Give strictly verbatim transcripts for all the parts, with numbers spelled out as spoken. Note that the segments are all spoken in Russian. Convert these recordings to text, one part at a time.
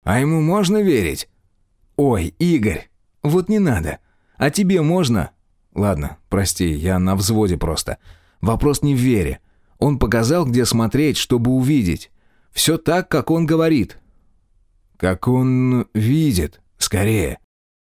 А ему можно верить? Ой, Игорь, вот не надо. А тебе можно? Ладно, прости, я на взводе просто. Вопрос не в вере. Он показал, где смотреть, чтобы увидеть. Все так, как он говорит. Как он видит, скорее.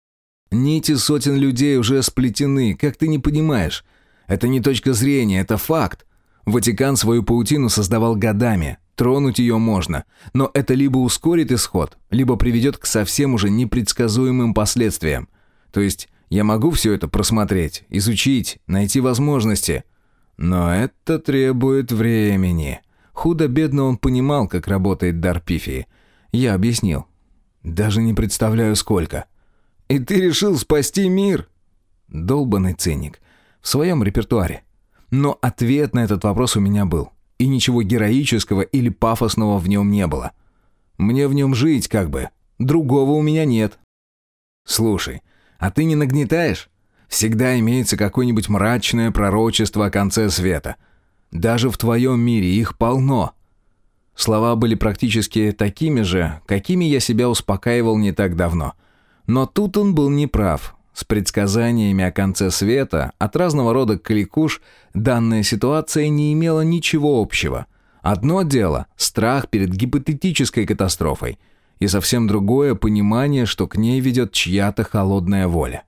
Нити сотен людей уже сплетены, как ты не понимаешь. Это не точка зрения, это факт. Ватикан свою паутину создавал годами. Тронуть ее можно. Но это либо ускорит исход, либо приведет к совсем уже непредсказуемым последствиям. То есть я могу все это просмотреть, изучить, найти возможности. Но это требует времени. Худо-бедно он понимал, как работает дар Пифии. Я объяснил. Даже не представляю, сколько. И ты решил спасти мир? Долбанный циник. В своем репертуаре. Но ответ на этот вопрос у меня был. И ничего героического или пафосного в нем не было. Мне в нем жить как бы. Другого у меня нет. Слушай, а ты не нагнетаешь? Всегда имеется какое-нибудь мрачное пророчество о конце света. Даже в твоем мире их полно. Слова были практически такими же, какими я себя успокаивал не так давно. Но тут он был неправ. С предсказаниями о конце света от разного рода кликуш данная ситуация не имела ничего общего. Одно дело – страх перед гипотетической катастрофой, и совсем другое – понимание, что к ней ведет чья-то холодная воля.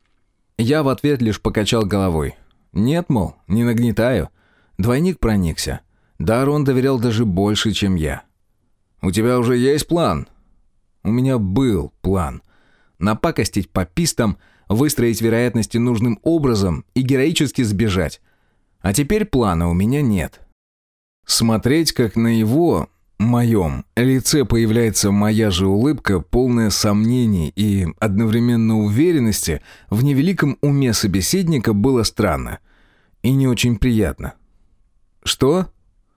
Я в ответ лишь покачал головой. Нет, мол, не нагнетаю. Двойник проникся. Дару он доверял даже больше, чем я. «У тебя уже есть план?» У меня был план. Напакостить папистам, выстроить вероятности нужным образом и героически сбежать. А теперь плана у меня нет. Смотреть, как на его, моем, лице появляется моя же улыбка, полная сомнений и одновременно уверенности в невеликом уме собеседника, было странно и не очень приятно. «Что?»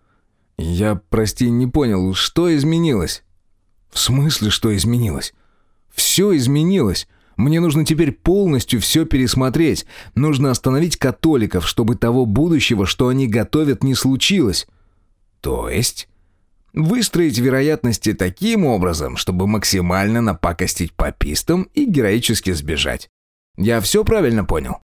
«Я, прости, не понял, что изменилось?» «В смысле, что изменилось?» «Все изменилось. Мне нужно теперь полностью все пересмотреть. Нужно остановить католиков, чтобы того будущего, что они готовят, не случилось». «То есть?» «Выстроить вероятности таким образом, чтобы максимально напакостить папистам и героически сбежать. Я все правильно понял?»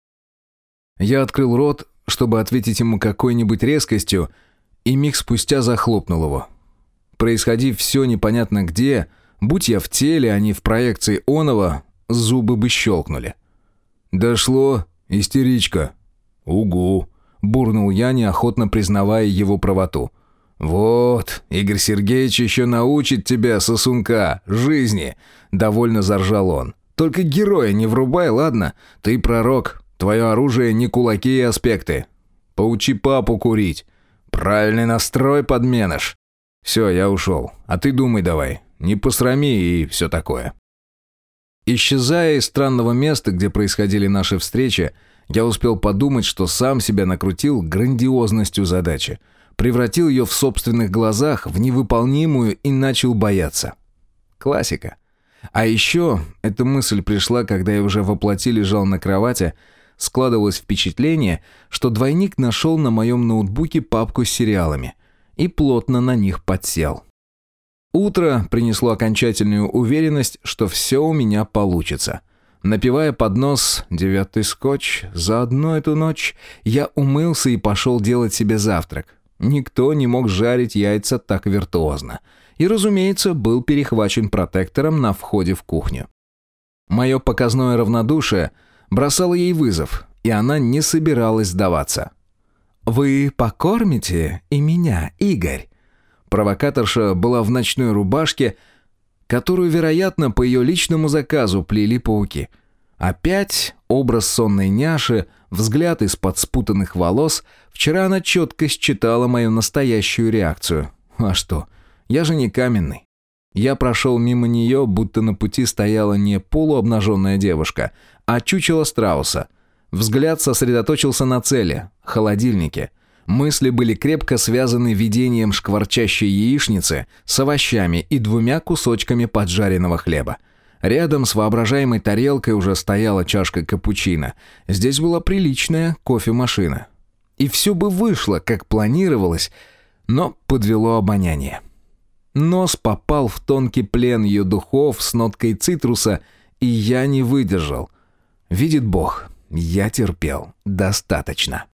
Я открыл рот, чтобы ответить ему какой-нибудь резкостью, и миг спустя захлопнул его. Происходи все непонятно где, будь я в теле, а не в проекции оного, зубы бы щелкнули. «Дошло, истеричка». «Угу», — буркнул я, неохотно признавая его правоту. «Вот, Игорь Сергеевич еще научит тебя, сосунка, жизни», — довольно заржал он. «Только героя не врубай, ладно? Ты пророк, твое оружие не кулаки и аспекты. Поучи папу курить. Правильный настрой, подменыш. Все, я ушел. А ты думай давай. Не посрами и все такое». Исчезая из странного места, где происходили наши встречи, я успел подумать, что сам себя накрутил грандиозностью задачи, превратил ее в собственных глазах в невыполнимую и начал бояться. Классика. А еще эта мысль пришла, когда я уже воплоти лежал на кровати. Складывалось впечатление, что двойник нашел на моем ноутбуке папку с сериалами и плотно на них подсел. Утро принесло окончательную уверенность, что все у меня получится. Напивая под нос девятый скотч за одну эту ночь, я умылся и пошел делать себе завтрак. Никто не мог жарить яйца так виртуозно. И, разумеется, был перехвачен протектором на входе в кухню. Мое показное равнодушие бросало ей вызов, и она не собиралась сдаваться. «Вы покормите и меня, Игорь?» Провокаторша была в ночной рубашке, которую, вероятно, по ее личному заказу плели пауки. Опять образ сонной няши, взгляд из-под спутанных волос. Вчера она четко считала мою настоящую реакцию. А что? Я же не каменный. Я прошел мимо нее, будто на пути стояла не полуобнаженная девушка, а чучело страуса. Взгляд сосредоточился на цели – холодильнике. Мысли были крепко связаны видением шкварчащей яичницы с овощами и двумя кусочками поджаренного хлеба. Рядом с воображаемой тарелкой уже стояла чашка капучино. Здесь была приличная кофемашина. И все бы вышло, как планировалось, но подвело обоняние. Нос попал в тонкий плен ее духов с ноткой цитруса, и я не выдержал. Видит Бог, я терпел достаточно.